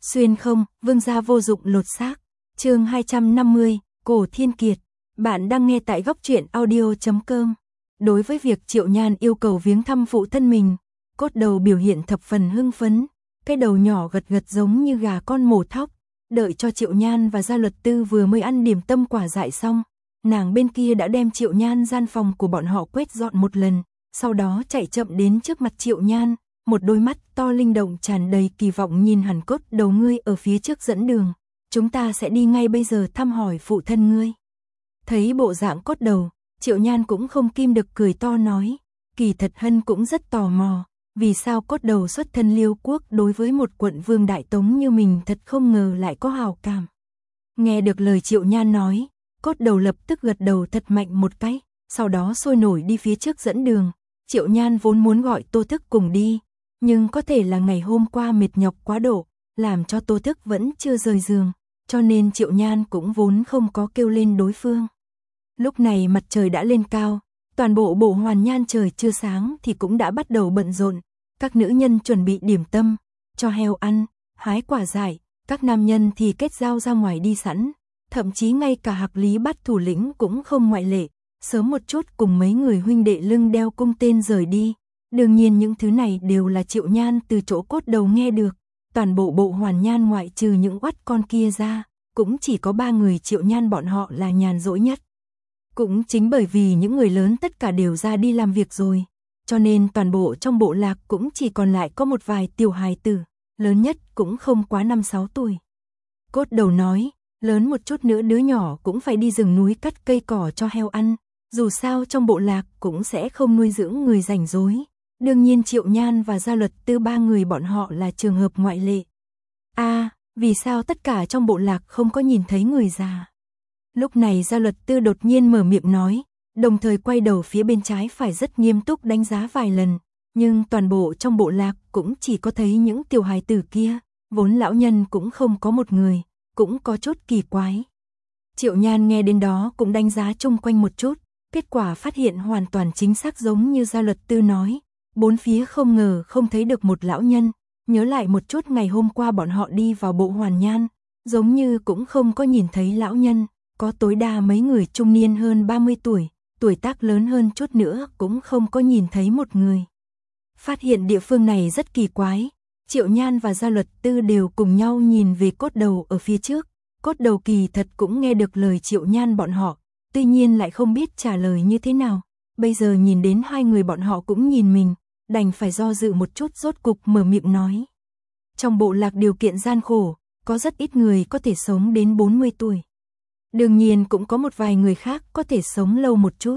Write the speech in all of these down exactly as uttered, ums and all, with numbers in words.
Xuyên không, vương gia vô dụng lột xác. Chương hai trăm năm mươi, Cổ Thiên Kiệt. Bạn đang nghe tại góc truyện audio chấm com. Đối với việc Triệu Nhan yêu cầu viếng thăm phụ thân mình, Cốt Đầu biểu hiện thập phần hưng phấn, cái đầu nhỏ gật gật giống như gà con mổ thóc. Đợi cho Triệu Nhan và Gia Luật Tư vừa mới ăn điểm tâm quả dại xong, nàng bên kia đã đem Triệu Nhan gian phòng của bọn họ quét dọn một lần, sau đó chạy chậm đến trước mặt Triệu Nhan, một đôi mắt to linh động tràn đầy kỳ vọng nhìn hẳn Cốt Đầu ngươi ở phía trước dẫn đường, chúng ta sẽ đi ngay bây giờ thăm hỏi phụ thân ngươi. Thấy bộ dạng Cốt Đầu, Triệu Nhan cũng không kim được cười to nói, kỳ thật Hân cũng rất tò mò, vì sao Cốt Đầu xuất thân Liêu quốc đối với một quận vương đại tống như mình thật không ngờ lại có hào cảm. Nghe được lời Triệu Nhan nói, Cốt Đầu lập tức gật đầu thật mạnh một cái, sau đó sôi nổi đi phía trước dẫn đường. Triệu Nhan vốn muốn gọi Tô Thức cùng đi, nhưng có thể là ngày hôm qua mệt nhọc quá độ, làm cho Tô Thức vẫn chưa rời giường, cho nên Triệu Nhan cũng vốn không có kêu lên đối phương. Lúc này mặt trời đã lên cao, toàn bộ bộ Hoàn Nhan trời chưa sáng thì cũng đã bắt đầu bận rộn, các nữ nhân chuẩn bị điểm tâm, cho heo ăn, hái quả dại, các nam nhân thì kết giao ra ngoài đi sẵn, thậm chí ngay cả Hạc Lý Bát thủ lĩnh cũng không ngoại lệ, sớm một chút cùng mấy người huynh đệ lưng đeo cung tên rời đi. Đương nhiên những thứ này đều là Triệu Nhan từ chỗ Cốt Đầu nghe được, toàn bộ bộ Hoàn Nhan ngoại trừ những oắt con kia ra, cũng chỉ có ba người Triệu Nhan bọn họ là nhàn rỗi nhất. Cũng chính bởi vì những người lớn tất cả đều ra đi làm việc rồi, cho nên toàn bộ trong bộ lạc cũng chỉ còn lại có một vài tiểu hài tử, lớn nhất cũng không quá năm sáu tuổi. Cốt Đầu nói, lớn một chút nữa đứa nhỏ cũng phải đi rừng núi cắt cây cỏ cho heo ăn, dù sao trong bộ lạc cũng sẽ không nuôi dưỡng người rảnh rỗi. Đương nhiên Triệu Nhan và Gia Luật Tư ba người bọn họ là trường hợp ngoại lệ. A, à, vì sao tất cả trong bộ lạc không có nhìn thấy người già? Lúc này Gia Luật Tư đột nhiên mở miệng nói, đồng thời quay đầu phía bên trái phải rất nghiêm túc đánh giá vài lần, nhưng toàn bộ trong bộ lạc cũng chỉ có thấy những tiểu hài tử kia, vốn lão nhân cũng không có một người, cũng có chút kỳ quái. Triệu Nhan nghe đến đó cũng đánh giá chung quanh một chút, kết quả phát hiện hoàn toàn chính xác giống như Gia Luật Tư nói. Bốn phía không ngờ không thấy được một lão nhân, nhớ lại một chút ngày hôm qua bọn họ đi vào bộ Hoàn Nhan, giống như cũng không có nhìn thấy lão nhân, có tối đa mấy người trung niên hơn ba mươi tuổi, tuổi tác lớn hơn chút nữa cũng không có nhìn thấy một người. Phát hiện địa phương này rất kỳ quái, Triệu Nhan và Gia Luật Tư đều cùng nhau nhìn về Cốt Đầu ở phía trước, Cốt Đầu kỳ thật cũng nghe được lời Triệu Nhan bọn họ, tuy nhiên lại không biết trả lời như thế nào, bây giờ nhìn đến hai người bọn họ cũng nhìn mình, đành phải do dự một chút rốt cục mở miệng nói. Trong bộ lạc điều kiện gian khổ, có rất ít người có thể sống đến bốn mươi tuổi. Đương nhiên cũng có một vài người khác có thể sống lâu một chút.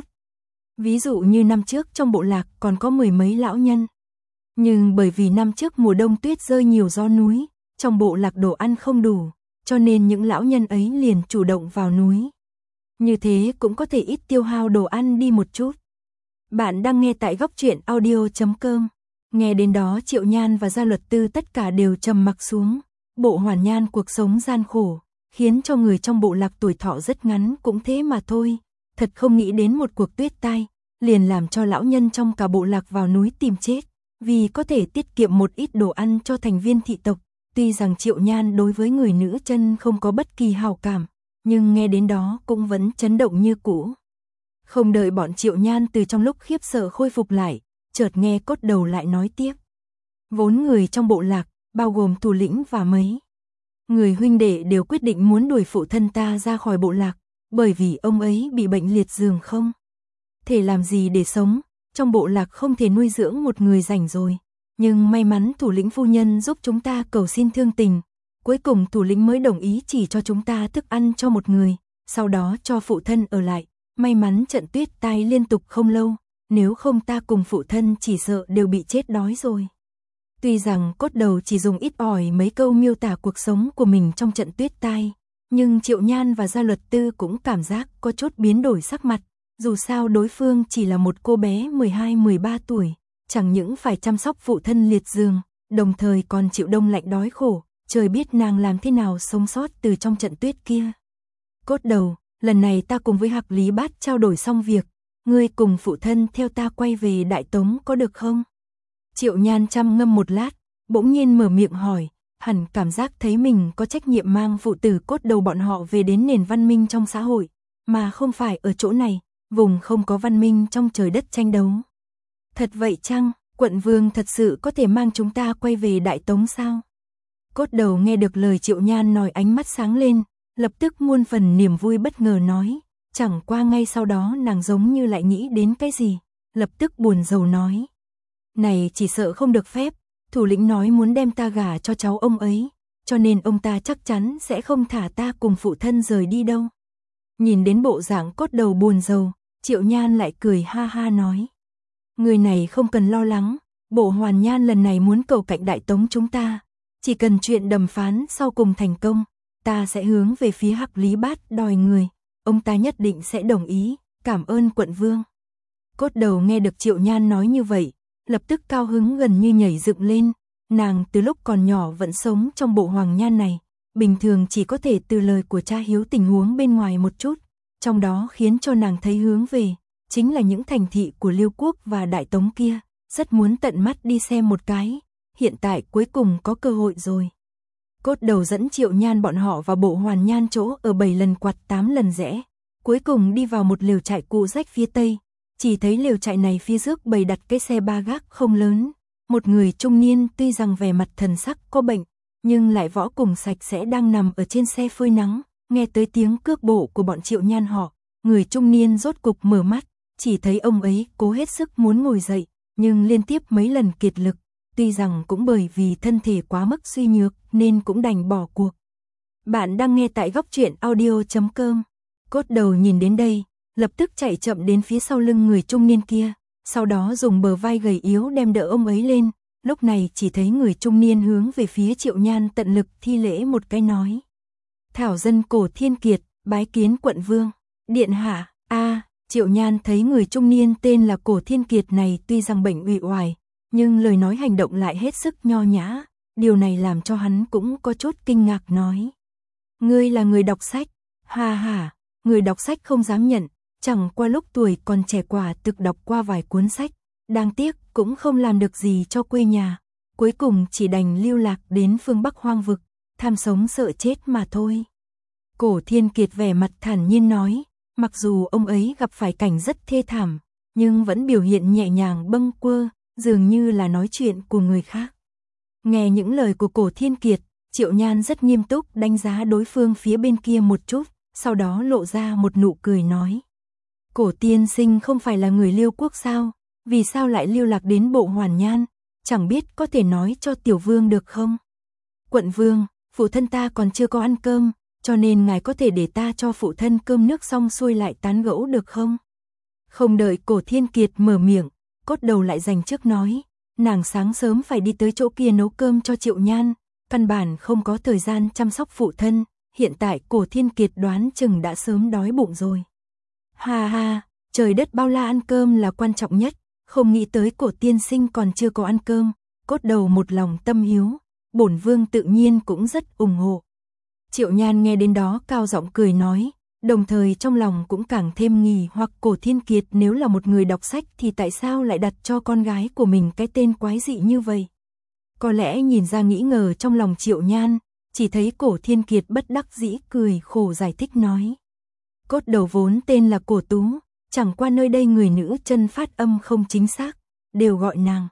Ví dụ như năm trước trong bộ lạc còn có mười mấy lão nhân. Nhưng bởi vì năm trước mùa đông tuyết rơi nhiều gió núi, trong bộ lạc đồ ăn không đủ, cho nên những lão nhân ấy liền chủ động vào núi. Như thế cũng có thể ít tiêu hao đồ ăn đi một chút. Bạn đang nghe tại góc truyện audio chấm com. Nghe đến đó Triệu Nhan và Gia Luật Tư tất cả đều trầm mặc xuống. Bộ Hoàn Nhan cuộc sống gian khổ, khiến cho người trong bộ lạc tuổi thọ rất ngắn cũng thế mà thôi. Thật không nghĩ đến một cuộc tuyết tai, liền làm cho lão nhân trong cả bộ lạc vào núi tìm chết, vì có thể tiết kiệm một ít đồ ăn cho thành viên thị tộc. Tuy rằng Triệu Nhan đối với người nữ chân không có bất kỳ hào cảm, nhưng nghe đến đó cũng vẫn chấn động như cũ. Không đợi bọn Triệu Nhan từ trong lúc khiếp sợ khôi phục lại, chợt nghe Cốt Đầu lại nói tiếp. Vốn người trong bộ lạc, bao gồm thủ lĩnh và mấy người huynh đệ đều quyết định muốn đuổi phụ thân ta ra khỏi bộ lạc, bởi vì ông ấy bị bệnh liệt giường không thể làm gì để sống, trong bộ lạc không thể nuôi dưỡng một người rảnh rồi. Nhưng may mắn thủ lĩnh phu nhân giúp chúng ta cầu xin thương tình, cuối cùng thủ lĩnh mới đồng ý chỉ cho chúng ta thức ăn cho một người, sau đó cho phụ thân ở lại. May mắn trận tuyết tai liên tục không lâu, nếu không ta cùng phụ thân chỉ sợ đều bị chết đói rồi. Tuy rằng Cốt Đầu chỉ dùng ít ỏi mấy câu miêu tả cuộc sống của mình trong trận tuyết tai, nhưng Triệu Nhan và Gia Luật Tư cũng cảm giác có chút biến đổi sắc mặt, dù sao đối phương chỉ là một cô bé mười hai mười ba tuổi, chẳng những phải chăm sóc phụ thân liệt giường, đồng thời còn chịu đông lạnh đói khổ, trời biết nàng làm thế nào sống sót từ trong trận tuyết kia. Cốt Đầu, lần này ta cùng với Hạc Lý Bát trao đổi xong việc, ngươi cùng phụ thân theo ta quay về Đại Tống có được không? Triệu Nhan trầm ngâm một lát, bỗng nhiên mở miệng hỏi, hẳn cảm giác thấy mình có trách nhiệm mang phụ tử cốt đầu bọn họ về đến nền văn minh trong xã hội, mà không phải ở chỗ này, vùng không có văn minh trong trời đất tranh đấu. Thật vậy chăng, quận vương thật sự có thể mang chúng ta quay về Đại Tống sao? Cốt đầu nghe được lời Triệu Nhan nói ánh mắt sáng lên, lập tức muôn phần niềm vui bất ngờ nói, chẳng qua ngay sau đó nàng giống như lại nghĩ đến cái gì, lập tức buồn rầu nói. Này chỉ sợ không được phép, thủ lĩnh nói muốn đem ta gả cho cháu ông ấy, cho nên ông ta chắc chắn sẽ không thả ta cùng phụ thân rời đi đâu. Nhìn đến bộ dạng cốt đầu buồn rầu, Triệu Nhan lại cười ha ha nói. Người này không cần lo lắng, bộ Hoàn Nhan lần này muốn cầu cạnh Đại Tống chúng ta, chỉ cần chuyện đàm phán sau cùng thành công, ta sẽ hướng về phía Hắc Lý Bát đòi người, ông ta nhất định sẽ đồng ý, cảm ơn quận vương. Cốt đầu nghe được Triệu Nhan nói như vậy, lập tức cao hứng gần như nhảy dựng lên, nàng từ lúc còn nhỏ vẫn sống trong bộ Hoàng Nhan này, bình thường chỉ có thể từ lời của cha hiếu tình huống bên ngoài một chút, trong đó khiến cho nàng thấy hướng về, chính là những thành thị của Liêu Quốc và Đại Tống kia, rất muốn tận mắt đi xem một cái, hiện tại cuối cùng có cơ hội rồi. Cốt đầu dẫn Triệu Nhan bọn họ vào bộ Hoàn Nhan chỗ ở bảy lần quặt tám lần rẽ, cuối cùng đi vào một lều trại cũ rách phía tây, chỉ thấy lều trại này phía trước bày đặt cái xe ba gác không lớn, một người trung niên tuy rằng vẻ mặt thần sắc có bệnh, nhưng lại võ cùng sạch sẽ đang nằm ở trên xe phơi nắng, nghe tới tiếng cước bộ của bọn Triệu Nhan họ, người trung niên rốt cục mở mắt, chỉ thấy ông ấy cố hết sức muốn ngồi dậy, nhưng liên tiếp mấy lần kiệt lực, tuy rằng cũng bởi vì thân thể quá mức suy nhược nên cũng đành bỏ cuộc. Bạn đang nghe tại góc truyện audio chấm com. Cốt đầu nhìn đến đây, lập tức chạy chậm đến phía sau lưng người trung niên kia, sau đó dùng bờ vai gầy yếu đem đỡ ông ấy lên, lúc này chỉ thấy người trung niên hướng về phía Triệu Nhan tận lực thi lễ một cái nói. Thảo dân Cổ Thiên Kiệt, bái kiến quận vương, điện hạ, a Triệu Nhan thấy người trung niên tên là Cổ Thiên Kiệt này tuy rằng bệnh uể oải, nhưng lời nói hành động lại hết sức nho nhã, điều này làm cho hắn cũng có chút kinh ngạc nói. Ngươi là người đọc sách, ha ha, người đọc sách không dám nhận, chẳng qua lúc tuổi còn trẻ quả thực đọc qua vài cuốn sách, đáng tiếc cũng không làm được gì cho quê nhà, cuối cùng chỉ đành lưu lạc đến phương Bắc hoang vực, tham sống sợ chết mà thôi. Cổ Thiên Kiệt vẻ mặt thản nhiên nói, mặc dù ông ấy gặp phải cảnh rất thê thảm, nhưng vẫn biểu hiện nhẹ nhàng bâng quơ, dường như là nói chuyện của người khác. Nghe những lời của Cổ Thiên Kiệt, Triệu Nhan rất nghiêm túc đánh giá đối phương phía bên kia một chút, sau đó lộ ra một nụ cười nói. Cổ tiên sinh không phải là người Liêu Quốc sao, vì sao lại lưu lạc đến bộ Hoàn Nhan, chẳng biết có thể nói cho tiểu vương được không? Quận vương, phụ thân ta còn chưa có ăn cơm, cho nên ngài có thể để ta cho phụ thân cơm nước xong xuôi lại tán gẫu được không? Không đợi Cổ Thiên Kiệt mở miệng, cốt đầu lại dành trước nói, nàng sáng sớm phải đi tới chỗ kia nấu cơm cho Triệu Nhan, căn bản không có thời gian chăm sóc phụ thân, hiện tại Cổ Thiên Kiệt đoán chừng đã sớm đói bụng rồi. Ha ha, trời đất bao la ăn cơm là quan trọng nhất, không nghĩ tới Cổ tiên sinh còn chưa có ăn cơm, cốt đầu một lòng tâm hiếu, bổn vương tự nhiên cũng rất ủng hộ. Triệu Nhan nghe đến đó cao giọng cười nói, đồng thời trong lòng cũng càng thêm nghi hoặc Cổ Thiên Kiệt nếu là một người đọc sách thì tại sao lại đặt cho con gái của mình cái tên quái dị như vậy. Có lẽ nhìn ra nghĩ ngờ trong lòng Triệu Nhan, chỉ thấy Cổ Thiên Kiệt bất đắc dĩ cười khổ giải thích nói. Cốt đầu vốn tên là Cổ Tú, chẳng qua nơi đây người nữ chân phát âm không chính xác, đều gọi nàng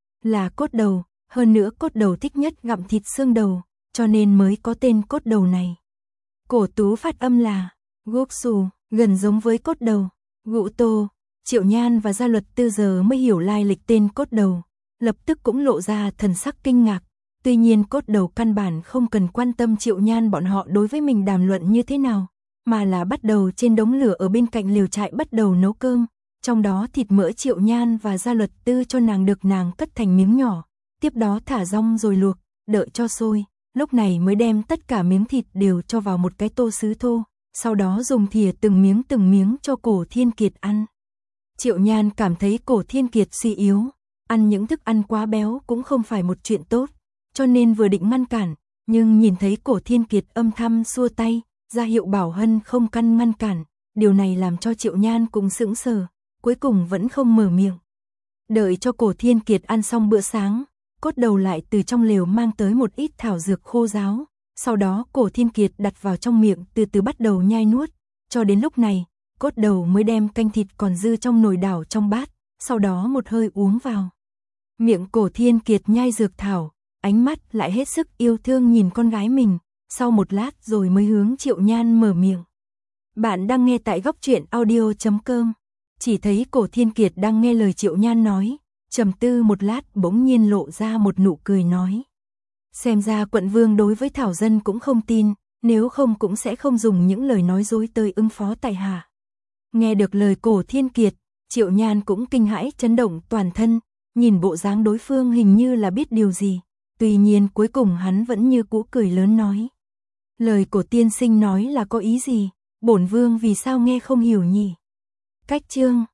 là cốt đầu, hơn nữa cốt đầu thích nhất gặm thịt xương đầu, cho nên mới có tên cốt đầu này. Cổ Tú phát âm là Gốc Xù, gần giống với cốt đầu, Gụ Tô. Triệu Nhan và Gia Luật Tư giờ mới hiểu lai lịch tên cốt đầu, lập tức cũng lộ ra thần sắc kinh ngạc. Tuy nhiên cốt đầu căn bản không cần quan tâm Triệu Nhan bọn họ đối với mình đàm luận như thế nào, mà là bắt đầu trên đống lửa ở bên cạnh liều trại bắt đầu nấu cơm, trong đó thịt mỡ Triệu Nhan và Gia Luật Tư cho nàng được nàng cắt thành miếng nhỏ, tiếp đó thả rong rồi luộc, đợi cho sôi, lúc này mới đem tất cả miếng thịt đều cho vào một cái tô sứ thô, sau đó dùng thìa từng miếng từng miếng cho Cổ Thiên Kiệt ăn. Triệu Nhan cảm thấy Cổ Thiên Kiệt suy yếu, ăn những thức ăn quá béo cũng không phải một chuyện tốt, cho nên vừa định ngăn cản, nhưng nhìn thấy Cổ Thiên Kiệt âm thầm xua tay, ra hiệu bảo Hân không căn ngăn cản, điều này làm cho Triệu Nhan cũng sững sờ, cuối cùng vẫn không mở miệng. Đợi cho Cổ Thiên Kiệt ăn xong bữa sáng, Cốt đầu lại từ trong lều mang tới một ít thảo dược khô ráo, sau đó Cổ Thiên Kiệt đặt vào trong miệng từ từ bắt đầu nhai nuốt, cho đến lúc này, cốt đầu mới đem canh thịt còn dư trong nồi đảo trong bát, sau đó một hơi uống vào. Miệng Cổ Thiên Kiệt nhai dược thảo, ánh mắt lại hết sức yêu thương nhìn con gái mình, sau một lát rồi mới hướng Triệu Nhan mở miệng. Bạn đang nghe tại góc truyện audio chấm com. Chỉ thấy Cổ Thiên Kiệt đang nghe lời Triệu Nhan nói, trầm tư một lát bỗng nhiên lộ ra một nụ cười nói. Xem ra quận vương đối với Thảo Dân cũng không tin, nếu không cũng sẽ không dùng những lời nói dối tới ứng phó tại hạ. Nghe được lời Cổ Thiên Kiệt, Triệu Nhan cũng kinh hãi chấn động toàn thân, nhìn bộ dáng đối phương hình như là biết điều gì, tuy nhiên cuối cùng hắn vẫn như cũ cười lớn nói. Lời Cổ tiên sinh nói là có ý gì, bổn vương vì sao nghe không hiểu nhỉ? Cách chương